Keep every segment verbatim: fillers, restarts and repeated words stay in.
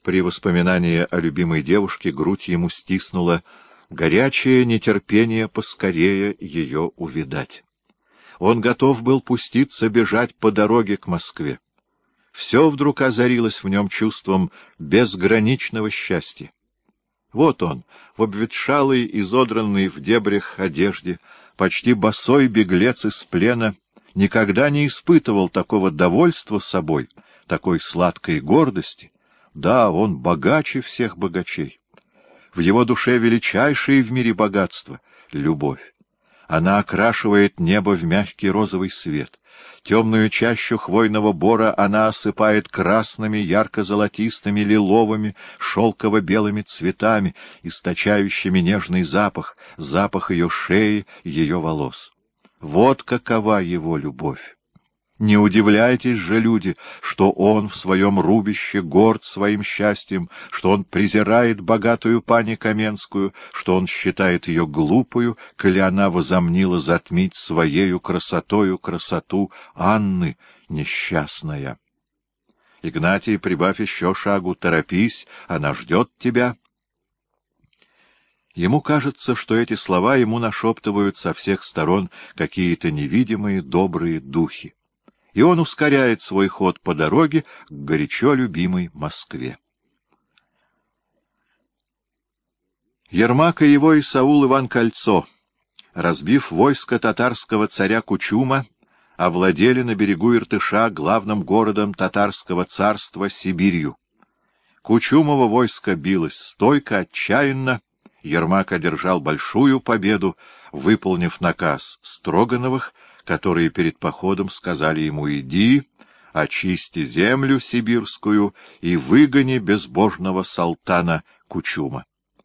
При воспоминании о любимой девушке грудь ему стиснула горячее нетерпение поскорее ее увидать. Он готов был пуститься бежать по дороге к Москве. Все вдруг озарилось в нем чувством безграничного счастья. Вот он, в обветшалой, изодранной в дебрях одежде, почти босой беглец из плена, никогда не испытывал такого довольства собой, такой сладкой гордости. Да, он богаче всех богачей. В его душе величайшее в мире богатство — любовь. Она окрашивает небо в мягкий розовый свет. Темную чащу хвойного бора она осыпает красными, ярко-золотистыми, лиловыми, шелково-белыми цветами, источающими нежный запах, запах ее шеи, ее волос. Вот какова его любовь! Не удивляйтесь же, люди, что он в своем рубище горд своим счастьем, что он презирает богатую пани Каменскую, что он считает ее глупою, коли она возомнила затмить своею красотою красоту Анны несчастная. Игнатий, прибавь еще шагу, торопись, она ждет тебя. Ему кажется, что эти слова ему нашептывают со всех сторон какие-то невидимые добрые духи. И он ускоряет свой ход по дороге к горячо любимой Москве. Ермак и его Исаул Иван Кольцо, разбив войско татарского царя Кучума, овладели на берегу Иртыша главным городом татарского царства Сибирью. Кучумово войско билось стойко, отчаянно. Ермак одержал большую победу, выполнив наказ Строгановых, которые перед походом сказали ему: «Иди, очисти землю сибирскую и выгони безбожного салтана Кучума».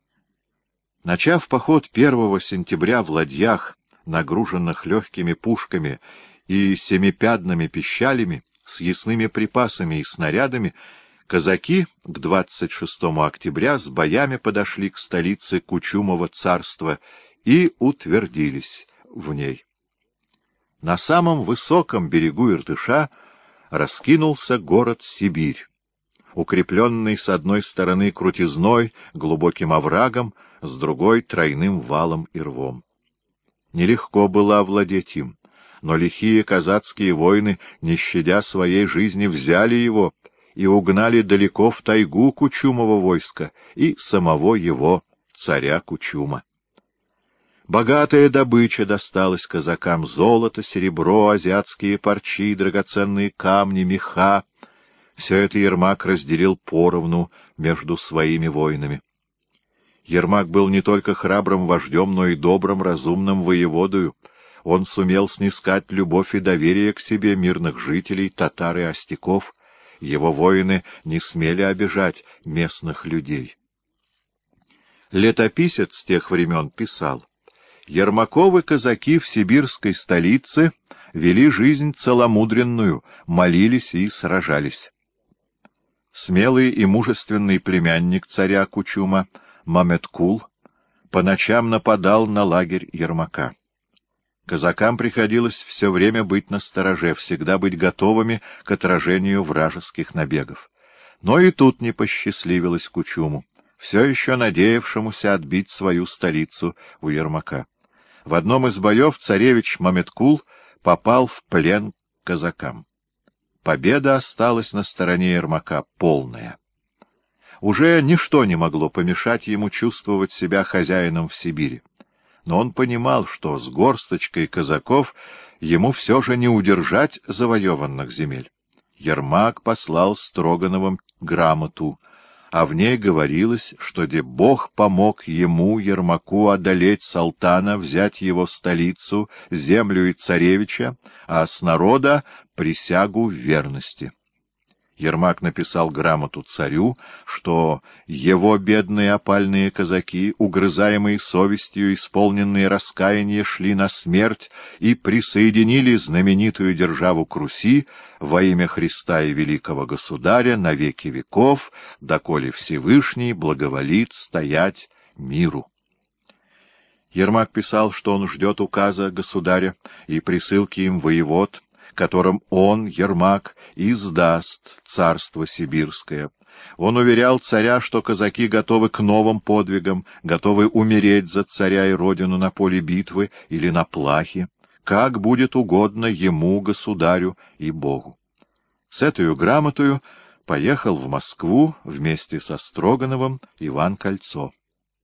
Начав поход первого сентября в ладьях, нагруженных легкими пушками и семипядными пищалями, с ясными припасами и снарядами, казаки к двадцать шестому октября с боями подошли к столице Кучумова царства и утвердились в ней. На самом высоком берегу Иртыша раскинулся город Сибирь, укрепленный с одной стороны крутизной, глубоким оврагом, с другой — тройным валом и рвом. Нелегко было овладеть им, но лихие казацкие воины, не щадя своей жизни, взяли его и угнали далеко в тайгу Кучумова войска и самого его, царя Кучума. Богатая добыча досталась казакам: золото, серебро, азиатские парчи, драгоценные камни, меха. Все это Ермак разделил поровну между своими воинами. Ермак был не только храбрым вождем, но и добрым, разумным воеводою. Он сумел снискать любовь и доверие к себе мирных жителей, татар и остяков. Его воины не смели обижать местных людей. Летописец тех времен писал: Ермаковы казаки в сибирской столице вели жизнь целомудренную, молились и сражались. Смелый и мужественный племянник царя Кучума Маметкул по ночам нападал на лагерь Ермака. Казакам приходилось все время быть настороже, всегда быть готовыми к отражению вражеских набегов. Но и тут не посчастливилось Кучуму, все еще надеявшемуся отбить свою столицу у Ермака. В одном из боев царевич Маметкул попал в плен к казакам. Победа осталась на стороне Ермака полная. Уже ничто не могло помешать ему чувствовать себя хозяином в Сибири. Но он понимал, что с горсточкой казаков ему все же не удержать завоеванных земель. Ермак послал Строгановым грамоту, а в ней говорилось, что де Бог помог ему, Ермаку, одолеть салтана, взять его столицу, землю и царевича, а с народа присягу верности. Ермак написал грамоту царю, что его бедные опальные казаки, угрызаемые совестью, исполненные раскаяния, шли на смерть и присоединили знаменитую державу к Руси во имя Христа и великого государя на веки веков, доколе Всевышний благоволит стоять миру. Ермак писал, что он ждет указа государя и присылки им воевод, которым он, Ермак, издаст царство сибирское, Он уверял царя, что казаки готовы к новым подвигам, готовы умереть за царя и родину на поле битвы или на плахе, как будет угодно ему, государю и Богу. С этой грамотою поехал в Москву вместе со Строгановым Иван Кольцо.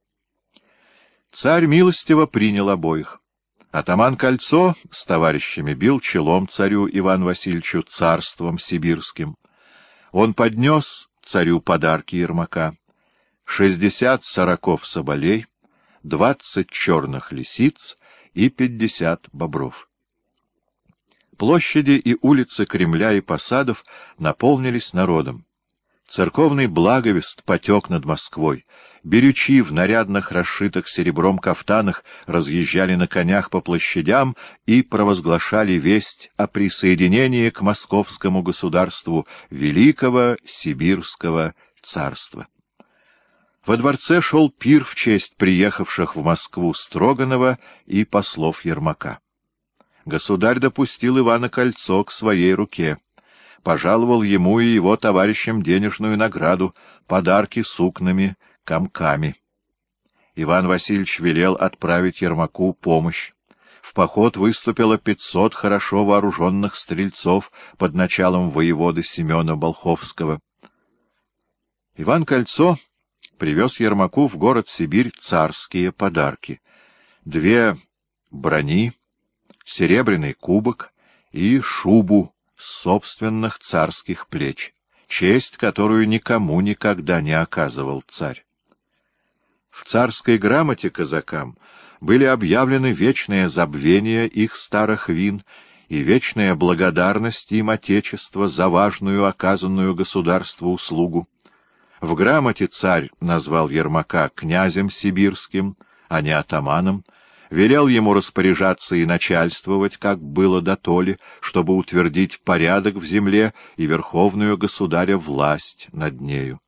Царь милостиво принял обоих. Атаман Кольцо с товарищами бил челом царю Ивану Васильевичу царством сибирским. Он поднес царю подарки Ермака: шестьдесят сороков соболей, двадцать черных лисиц и пятьдесят бобров. Площади и улицы Кремля и посадов наполнились народом. Церковный благовест потек над Москвой. Берючи в нарядных, расшитых серебром кафтанах разъезжали на конях по площадям и провозглашали весть о присоединении к московскому государству Великого Сибирского царства. Во дворце шел пир в честь приехавших в Москву Строганова и послов Ермака. Государь допустил Ивана Кольцо к своей руке, пожаловал ему и его товарищам денежную награду, подарки сукнами, комками. Иван Васильевич велел отправить Ермаку помощь. В поход выступило пятьсот хорошо вооруженных стрельцов под началом воеводы Семена Болховского. Иван Кольцо привез Ермаку в город Сибирь царские подарки: две брони, серебряный кубок и шубу с собственных царских плеч, честь, которую никому никогда не оказывал царь. В царской грамоте казакам были объявлены вечное забвение их старых вин и вечная благодарность им Отечества за важную оказанную государству услугу. В грамоте царь назвал Ермака князем сибирским, а не атаманом, велел ему распоряжаться и начальствовать, как было дотоле, чтобы утвердить порядок в земле и верховную государя власть над нею.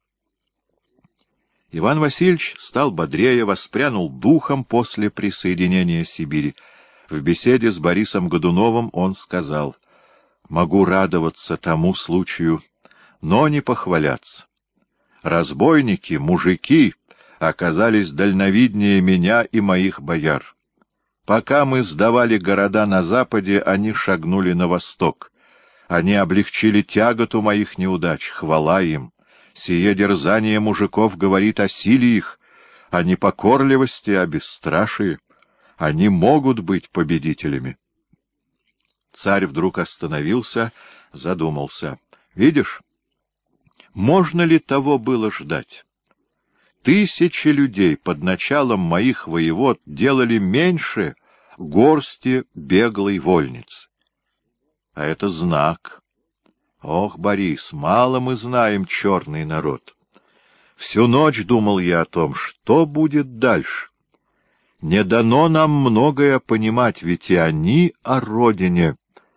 Иван Васильевич стал бодрее, воспрянул духом после присоединения Сибири. В беседе с Борисом Годуновым он сказал: «Могу радоваться тому случаю, но не похваляться. Разбойники, мужики оказались дальновиднее меня и моих бояр. Пока мы сдавали города на западе, они шагнули на восток. Они облегчили тяготу моих неудач, хвала им. Сие дерзание мужиков говорит о силе их, о непокорливости, о бесстрашии. Они могут быть победителями». Царь вдруг остановился, задумался. «Видишь, можно ли того было ждать? Тысячи людей под началом моих воевод делали меньше горсти беглой вольницы. А это знак. Ох, Борис, мало мы знаем черный народ. Всю ночь думал я о том, что будет дальше. Не дано нам многое понимать, ведь и они о родине».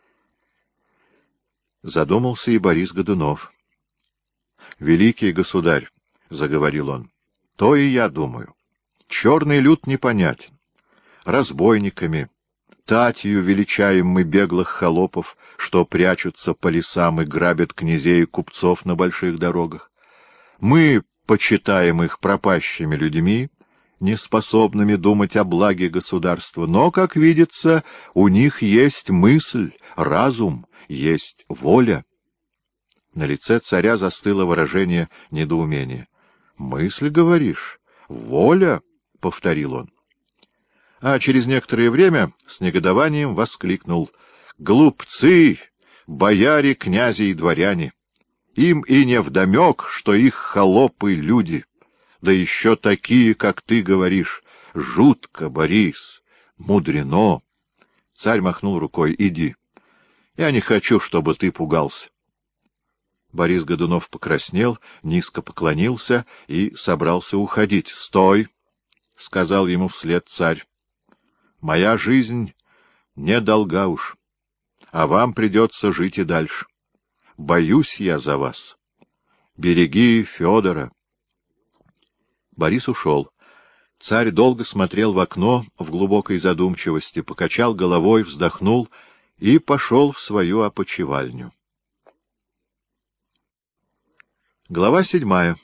Задумался и Борис Годунов. «Великий государь, — заговорил он, — то и я думаю. Черный люд непонятен. Разбойниками, татью величаем мы беглых холопов, что прячутся по лесам и грабят князей и купцов на больших дорогах. Мы почитаем их пропащими людьми, неспособными думать о благе государства, но, как видится, у них есть мысль, разум, есть воля». На лице царя застыло выражение недоумения. «Мысль, говоришь? Воля?» — повторил он. А через некоторое время с негодованием воскликнул: «Глупцы, бояре, князи и дворяне! Им и невдомек, что их холопы — люди, да еще такие, как ты говоришь. Жутко, Борис, мудрено!» Царь махнул рукой: «Иди. Я не хочу, чтобы ты пугался». Борис Годунов покраснел, низко поклонился и собрался уходить. «Стой!» — сказал ему вслед царь. «Моя жизнь недолга уж, а вам придется жить и дальше. Боюсь я за вас. Береги Федора». Борис ушел. Царь долго смотрел в окно в глубокой задумчивости, покачал головой, вздохнул и пошел в свою опочивальню. Глава седьмая.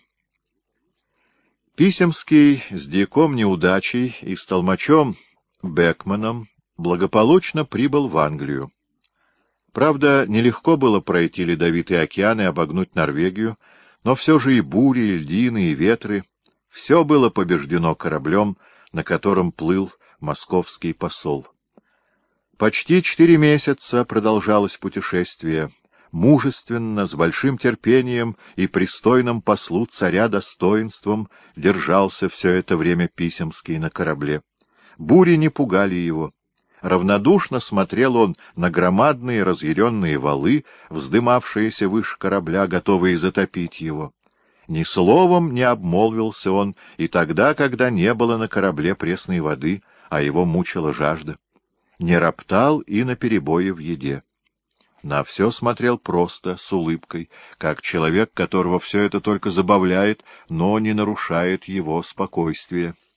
Писемский с дьяком Неудачей и с толмачом Бекманом благополучно прибыл в Англию. Правда, нелегко было пройти ледовитый океан и обогнуть Норвегию, но все же и бури, и льдины, и ветры — все было побеждено кораблем, на котором плыл московский посол. Почти четыре месяца продолжалось путешествие. Мужественно, с большим терпением и пристойным послу царя достоинством держался все это время Писемский на корабле. Бури не пугали его. Равнодушно смотрел он на громадные разъяренные валы, вздымавшиеся выше корабля, готовые затопить его. Ни словом не обмолвился он и тогда, когда не было на корабле пресной воды, а его мучила жажда. Не роптал и наперебои в еде. На все смотрел просто, с улыбкой, как человек, которого все это только забавляет, но не нарушает его спокойствие.